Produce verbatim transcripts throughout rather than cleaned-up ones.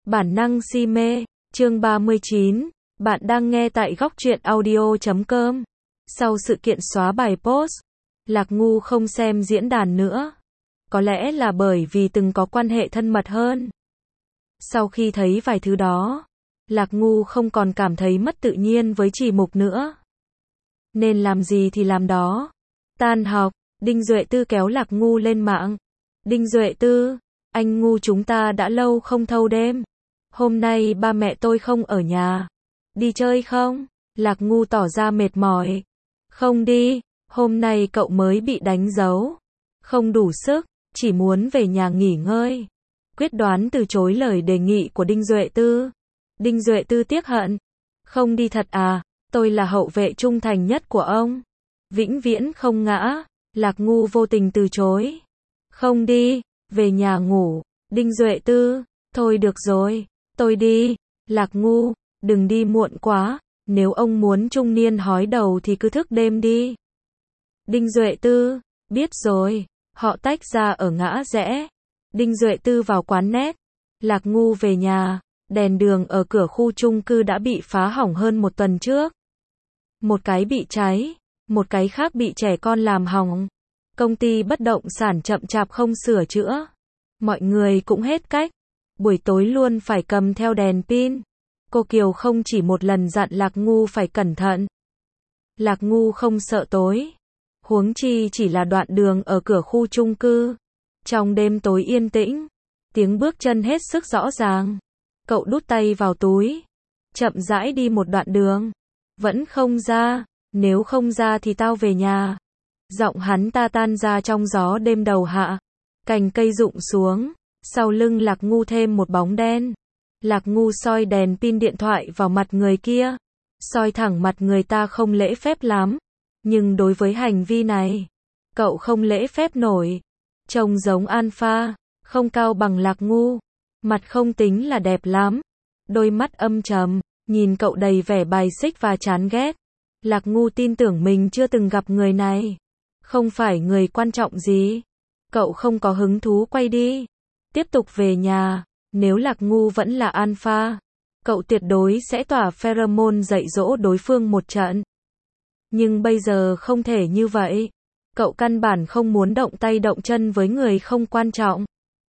Bản năng si mê, chương ba mươi chín, bạn đang nghe tại góc truyện audio chấm com. Sau sự kiện xóa bài post, Lạc Ngu không xem diễn đàn nữa. Có lẽ là bởi vì từng có quan hệ thân mật hơn. Sau khi thấy vài thứ đó, Lạc Ngu không còn cảm thấy mất tự nhiên với Chỉ Mục nữa. Nên làm gì thì làm đó. Tan học, Đinh Duệ Tư kéo Lạc Ngu lên mạng. Đinh Duệ Tư, anh Ngu chúng ta đã lâu không thâu đêm. Hôm nay ba mẹ tôi không ở nhà. Đi chơi không? Lạc Ngu tỏ ra mệt mỏi. Không đi, hôm nay cậu mới bị đánh dấu. Không đủ sức, chỉ muốn về nhà nghỉ ngơi. Quyết đoán từ chối lời đề nghị của Đinh Duệ Tư. Đinh Duệ Tư tiếc hận. Không đi thật à, tôi là hậu vệ trung thành nhất của ông. Vĩnh viễn không ngã. Lạc Ngu vô tình từ chối. Không đi, về nhà ngủ. Đinh Duệ Tư, thôi được rồi, tôi đi. Lạc Ngu, đừng đi muộn quá, nếu ông muốn trung niên hói đầu thì cứ thức đêm đi. Đinh Duệ Tư, biết rồi. Họ tách ra ở ngã rẽ. Đinh Duệ Tư vào quán net. Lạc Ngu về nhà. Đèn đường ở cửa khu chung cư đã bị phá hỏng hơn một tuần trước. Một cái bị cháy, một cái khác bị trẻ con làm hỏng. Công ty bất động sản chậm chạp không sửa chữa. Mọi người cũng hết cách. Buổi tối luôn phải cầm theo đèn pin. Cô Kiều không chỉ một lần dặn Lạc Ngu phải cẩn thận. Lạc Ngu không sợ tối. Huống chi chỉ là đoạn đường ở cửa khu chung cư. Trong đêm tối yên tĩnh, tiếng bước chân hết sức rõ ràng. Cậu đút tay vào túi, chậm rãi đi một đoạn đường. Vẫn không ra, nếu không ra thì tao về nhà. Giọng hắn ta tan ra trong gió đêm đầu hạ. Cành cây rụng xuống, sau lưng Lạc Ngu thêm một bóng đen. Lạc Ngu soi đèn pin điện thoại vào mặt người kia. Soi thẳng mặt người ta không lễ phép lắm. Nhưng đối với hành vi này, cậu không lễ phép nổi. Trông giống alpha, không cao bằng Lạc Ngu. Mặt không tính là đẹp lắm. Đôi mắt âm trầm, nhìn cậu đầy vẻ bài xích và chán ghét. Lạc Ngu tin tưởng mình chưa từng gặp người này. Không phải người quan trọng gì. Cậu không có hứng thú quay đi. Tiếp tục về nhà. Nếu Lạc Ngu vẫn là alpha, cậu tuyệt đối sẽ tỏa pheromone dạy dỗ đối phương một trận. Nhưng bây giờ không thể như vậy. Cậu căn bản không muốn động tay động chân với người không quan trọng.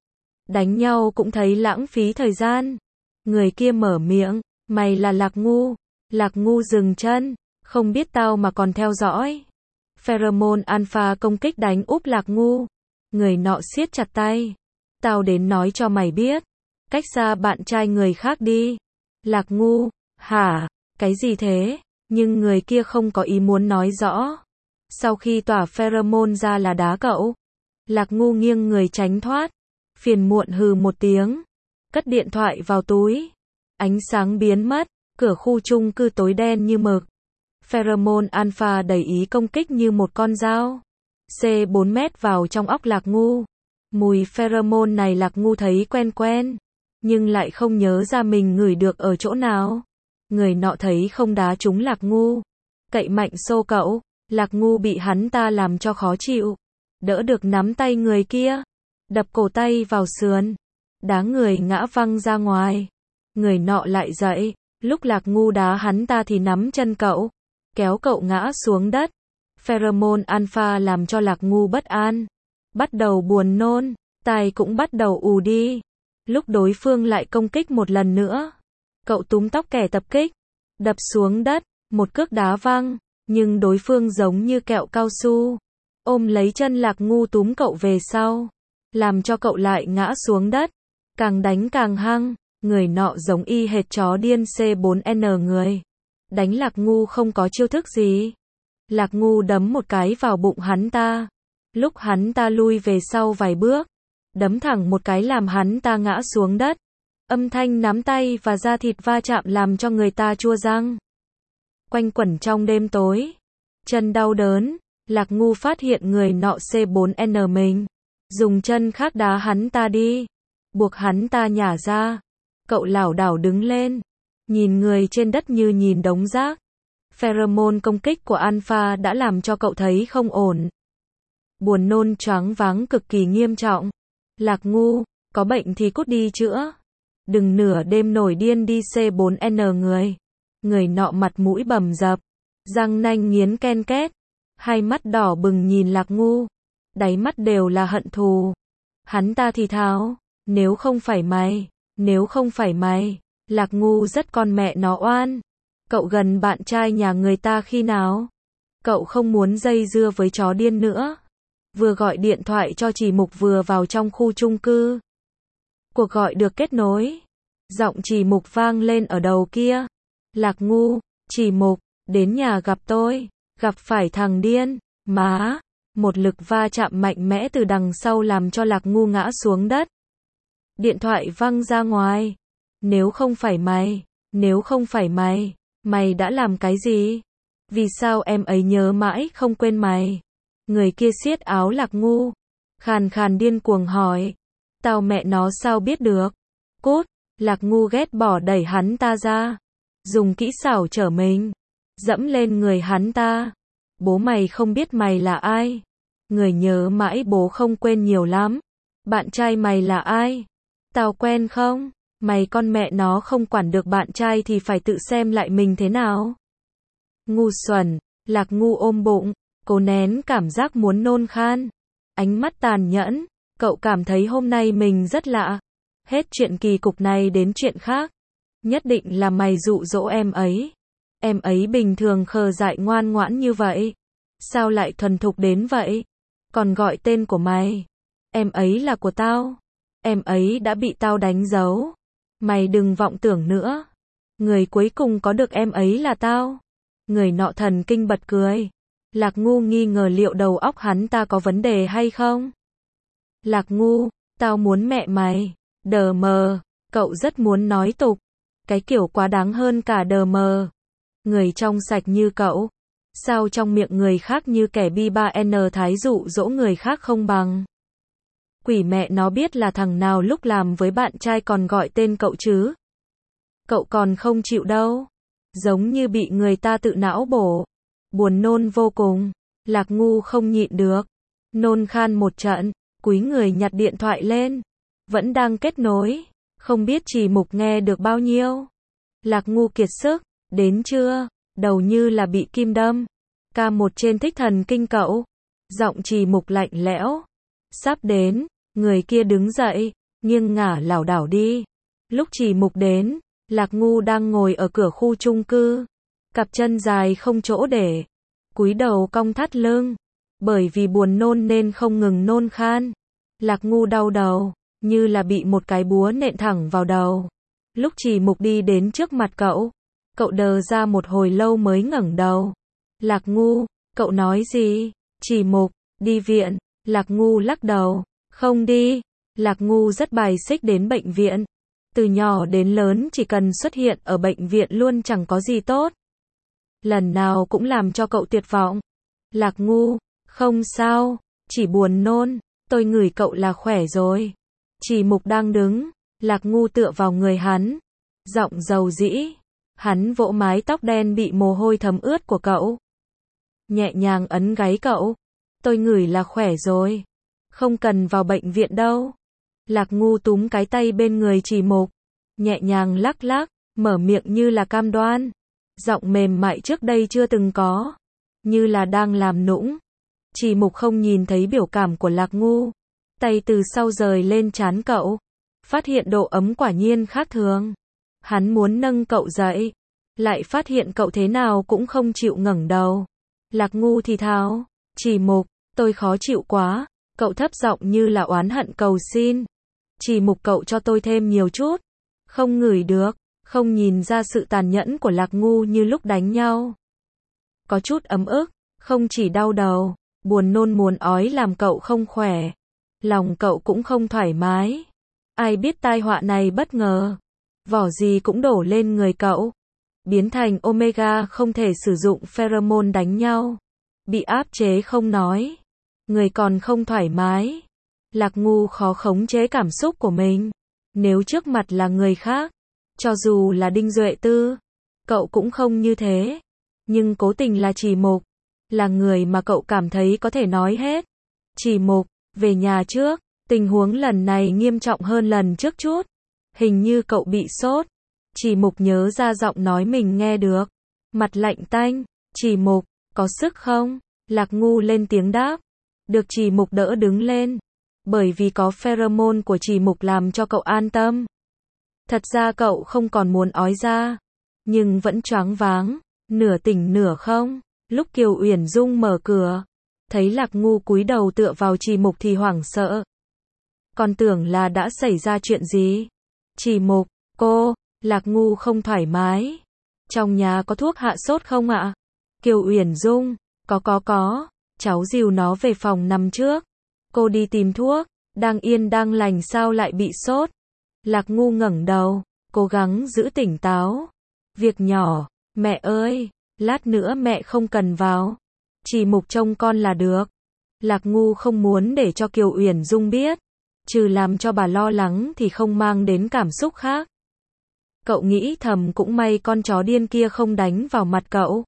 Đánh nhau cũng thấy lãng phí thời gian. Người kia mở miệng, mày là Lạc Ngu. Lạc Ngu dừng chân, không biết tao mà còn theo dõi. Pheromone alpha công kích đánh úp Lạc Ngu. Người nọ siết chặt tay. Tao đến nói cho mày biết. Cách xa bạn trai người khác đi. Lạc Ngu, hả, cái gì thế? Nhưng người kia không có ý muốn nói rõ. Sau khi tỏa pheromone ra là đá cậu. Lạc Ngu nghiêng người tránh thoát. Phiền muộn hừ một tiếng. Cất điện thoại vào túi. Ánh sáng biến mất. Cửa khu chung cư tối đen như mực. Pheromone alpha đầy ý công kích như một con dao. C bốn mét vào trong óc Lạc Ngu. Mùi pheromone này Lạc Ngu thấy quen quen. Nhưng lại không nhớ ra mình ngửi được ở chỗ nào. Người nọ thấy không đá trúng Lạc Ngu. Cậy mạnh xô cậu. Lạc Ngu bị hắn ta làm cho khó chịu. Đỡ được nắm tay người kia. Đập cổ tay vào sườn. Đá người ngã văng ra ngoài. Người nọ lại dậy. Lúc Lạc Ngu đá hắn ta thì nắm chân cậu. Kéo cậu ngã xuống đất. Pheromone alpha làm cho Lạc Ngu bất an. Bắt đầu buồn nôn. Tai cũng bắt đầu ù đi. Lúc đối phương lại công kích một lần nữa. Cậu túm tóc kẻ tập kích. Đập xuống đất. Một cước đá văng. Nhưng đối phương giống như kẹo cao su. Ôm lấy chân Lạc Ngu túm cậu về sau. Làm cho cậu lại ngã xuống đất. Càng đánh càng hăng. Người nọ giống y hệt chó điên C bốn N người. Đánh Lạc Ngu không có chiêu thức gì. Lạc Ngu đấm một cái vào bụng hắn ta. Lúc hắn ta lui về sau vài bước. Đấm thẳng một cái làm hắn ta ngã xuống đất. Âm thanh nắm tay và da thịt va chạm làm cho người ta chua răng. Quanh quẩn trong đêm tối. Chân đau đớn. Lạc Ngu phát hiện người nọ C bốn N mình. Dùng chân khác đá hắn ta đi. Buộc hắn ta nhả ra. Cậu lảo đảo đứng lên. Nhìn người trên đất như nhìn đống rác. Pheromone công kích của alpha đã làm cho cậu thấy không ổn. Buồn nôn choáng váng cực kỳ nghiêm trọng. Lạc Ngu, có bệnh thì cút đi chữa. đừng nửa đêm nổi điên đi C bốn N người. Người nọ mặt mũi bầm dập, răng nanh nghiến ken két, hai mắt đỏ bừng nhìn Lạc Ngu, đáy mắt đều là hận thù. Hắn ta thì thào, nếu không phải mày, nếu không phải mày, Lạc Ngu rất con mẹ nó oan. Cậu gần bạn trai nhà người ta khi nào? Cậu không muốn dây dưa với chó điên nữa. Vừa gọi điện thoại cho Trì Mục vừa vào trong khu chung cư. Cuộc gọi được kết nối. Giọng Trì Mục vang lên ở đầu kia. Lạc Ngu, Trì Mục, đến nhà gặp tôi. Gặp phải thằng điên, má. Một lực va chạm mạnh mẽ từ đằng sau làm cho Lạc Ngu ngã xuống đất. Điện thoại văng ra ngoài. Nếu không phải mày, nếu không phải mày, mày đã làm cái gì? Vì sao em ấy nhớ mãi không quên mày? Người kia siết áo Lạc Ngu, khàn khàn điên cuồng hỏi. Tao mẹ nó sao biết được? Cút, Lạc Ngu ghét bỏ đẩy hắn ta ra. Dùng kỹ xảo trở mình, dẫm lên người hắn ta. Bố mày không biết mày là ai. Người nhớ mãi bố không quên nhiều lắm. Bạn trai mày là ai? Tao quen không? Mày con mẹ nó không quản được bạn trai thì phải tự xem lại mình thế nào. Ngu xuẩn, Lạc Ngu ôm bụng, cố nén cảm giác muốn nôn khan. Ánh mắt tàn nhẫn, cậu cảm thấy hôm nay mình rất lạ. Hết chuyện kỳ cục này đến chuyện khác. Nhất định là mày dụ dỗ em ấy. Em ấy bình thường khờ dại ngoan ngoãn như vậy. Sao lại thuần thục đến vậy? Còn gọi tên của mày. Em ấy là của tao. Em ấy đã bị tao đánh dấu. Mày đừng vọng tưởng nữa. Người cuối cùng có được em ấy là tao. Người nọ thần kinh bật cười. Lạc Ngu nghi ngờ liệu đầu óc hắn ta có vấn đề hay không. Lạc Ngu, tao muốn mẹ mày. Đờ mờ, cậu rất muốn nói tục. Cái kiểu quá đáng hơn cả đờ mờ. Người trong sạch như cậu. Sao trong miệng người khác như kẻ bi ba N thái dụ dỗ người khác không bằng. Quỷ mẹ nó biết là thằng nào lúc làm với bạn trai còn gọi tên cậu chứ. Cậu còn không chịu đâu. Giống như bị người ta tự não bổ. Buồn nôn vô cùng. Lạc Ngu không nhịn được. Nôn khan một trận, cúi người nhặt điện thoại lên. Vẫn đang kết nối. Không biết Trì Mục nghe được bao nhiêu. Lạc Ngu kiệt sức. Đến chưa? Đầu như là bị kim đâm. Ca một trên thích thần kinh cậu. Giọng Trì Mục lạnh lẽo. Sắp đến. Người kia đứng dậy, nghiêng ngả lảo đảo đi. Lúc Trì Mục đến, Lạc Ngu đang ngồi ở cửa khu chung cư. Cặp chân dài không chỗ để. Cúi đầu cong thắt lưng. Bởi vì buồn nôn nên không ngừng nôn khan. Lạc Ngu đau đầu, như là bị một cái búa nện thẳng vào đầu. Lúc Trì Mục đi đến trước mặt cậu, cậu đờ ra một hồi lâu mới ngẩng đầu. Lạc Ngu, cậu nói gì? Trì Mục, đi viện. Lạc Ngu lắc đầu. Không đi. Lạc Ngu rất bài xích đến bệnh viện. Từ nhỏ đến lớn chỉ cần xuất hiện ở bệnh viện luôn chẳng có gì tốt. Lần nào cũng làm cho cậu tuyệt vọng. Lạc Ngu, không sao, chỉ buồn nôn, tôi ngửi cậu là khỏe rồi. Trì Mục đang đứng, Lạc Ngu tựa vào người hắn. Giọng dầu dĩ. Hắn vỗ mái tóc đen bị mồ hôi thấm ướt của cậu. Nhẹ nhàng ấn gáy cậu. Tôi ngửi là khỏe rồi. Không cần vào bệnh viện đâu. Lạc Ngu túm cái tay bên người Trì Mục. Nhẹ nhàng lắc lắc, mở miệng như là cam đoan. Giọng mềm mại trước đây chưa từng có. Như là đang làm nũng. Trì Mục không nhìn thấy biểu cảm của Lạc Ngu. Tay từ sau rời lên trán cậu. Phát hiện độ ấm quả nhiên khác thường. Hắn muốn nâng cậu dậy. Lại phát hiện cậu thế nào cũng không chịu ngẩng đầu. Lạc Ngu thì thào. Trì Mục, tôi khó chịu quá. Cậu thấp giọng như là oán hận cầu xin. Trì Mục, cậu cho tôi thêm nhiều chút. Không ngửi được. Không nhìn ra sự tàn nhẫn của Lạc Ngu như lúc đánh nhau. Có chút ấm ức. Không chỉ đau đầu. Buồn nôn muốn ói làm cậu không khỏe. Lòng cậu cũng không thoải mái. Ai biết tai họa này bất ngờ. Vỏ gì cũng đổ lên người cậu. Biến thành Omega không thể sử dụng pheromone đánh nhau. Bị áp chế không nói. Người còn không thoải mái. Lạc Ngu khó khống chế cảm xúc của mình. Nếu trước mặt là người khác, cho dù là Đinh Duệ Tư, cậu cũng không như thế. Nhưng cố tình là Trì Mục, là người mà cậu cảm thấy có thể nói hết. Trì Mục, về nhà trước, tình huống lần này nghiêm trọng hơn lần trước chút. Hình như cậu bị sốt. Chỉ Mục nhớ ra giọng nói mình nghe được. Mặt lạnh tanh. Chỉ Mục, có sức không? Lạc Ngu lên tiếng đáp. Được Chỉ Mục đỡ đứng lên. Bởi vì có pheromone của Chỉ Mục làm cho cậu an tâm. Thật ra cậu không còn muốn ói ra. Nhưng vẫn choáng váng. Nửa tỉnh nửa không. Lúc Kiều Uyển Dung mở cửa. Thấy Lạc Ngu cúi đầu tựa vào Chỉ Mục thì hoảng sợ. Còn tưởng là đã xảy ra chuyện gì. Chỉ Mục, cô, Lạc Ngu không thoải mái. Trong nhà có thuốc hạ sốt không ạ? Kiều Uyển Dung, có có có, cháu dìu nó về phòng nằm trước. Cô đi tìm thuốc, đang yên đang lành sao lại bị sốt? Lạc Ngu ngẩng đầu, cố gắng giữ tỉnh táo. Việc nhỏ, mẹ ơi, lát nữa mẹ không cần vào. Chỉ Mục trông con là được. Lạc Ngu không muốn để cho Kiều Uyển Dung biết. Trừ làm cho bà lo lắng thì không mang đến cảm xúc khác. Cậu nghĩ thầm cũng may con chó điên kia không đánh vào mặt cậu.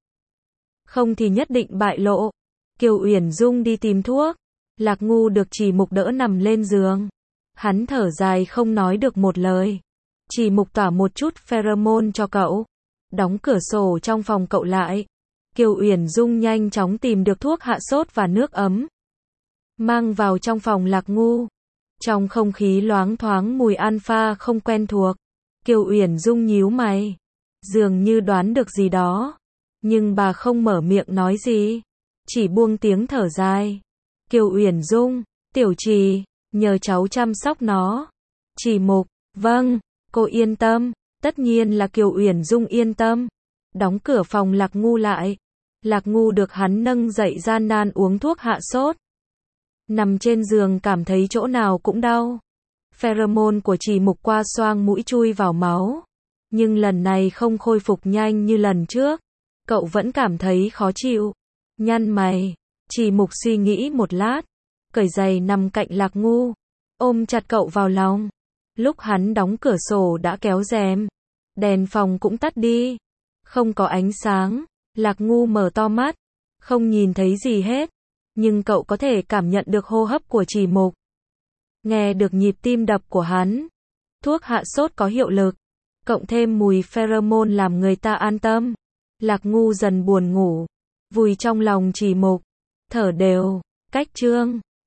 Không thì nhất định bại lộ. Kiều Uyển Dung đi tìm thuốc. Lạc Ngu được Chỉ Mục đỡ nằm lên giường. Hắn thở dài không nói được một lời. Chỉ Mục tỏa một chút pheromone cho cậu. Đóng cửa sổ trong phòng cậu lại. Kiều Uyển Dung nhanh chóng tìm được thuốc hạ sốt và nước ấm. Mang vào trong phòng Lạc Ngu. Trong không khí loáng thoáng mùi alpha không quen thuộc. Kiều Uyển Dung nhíu mày. Dường như đoán được gì đó. Nhưng bà không mở miệng nói gì. Chỉ buông tiếng thở dài. Kiều Uyển Dung, Tiểu Trì, nhờ cháu chăm sóc nó. Chỉ Mục, vâng, cô yên tâm. Tất nhiên là Kiều Uyển Dung yên tâm. Đóng cửa phòng Lạc Ngu lại. Lạc Ngu được hắn nâng dậy gian nan uống thuốc hạ sốt. Nằm trên giường cảm thấy chỗ nào cũng đau. Pheromone của Chỉ Mục qua xoang mũi chui vào máu. Nhưng lần này không khôi phục nhanh như lần trước. Cậu vẫn cảm thấy khó chịu. Nhăn mày. Chỉ Mục suy nghĩ một lát. Cởi giày nằm cạnh Lạc Ngu. Ôm chặt cậu vào lòng. Lúc hắn đóng cửa sổ đã kéo rèm. Đèn phòng cũng tắt đi. Không có ánh sáng. Lạc Ngu mở to mắt. Không nhìn thấy gì hết. Nhưng cậu có thể cảm nhận được hô hấp của Chỉ Mục. Nghe được nhịp tim đập của hắn. Thuốc hạ sốt có hiệu lực. Cộng thêm mùi pheromone làm người ta an tâm. Lạc Ngu dần buồn ngủ. Vùi trong lòng Chỉ Mục. Thở đều. Cách chương.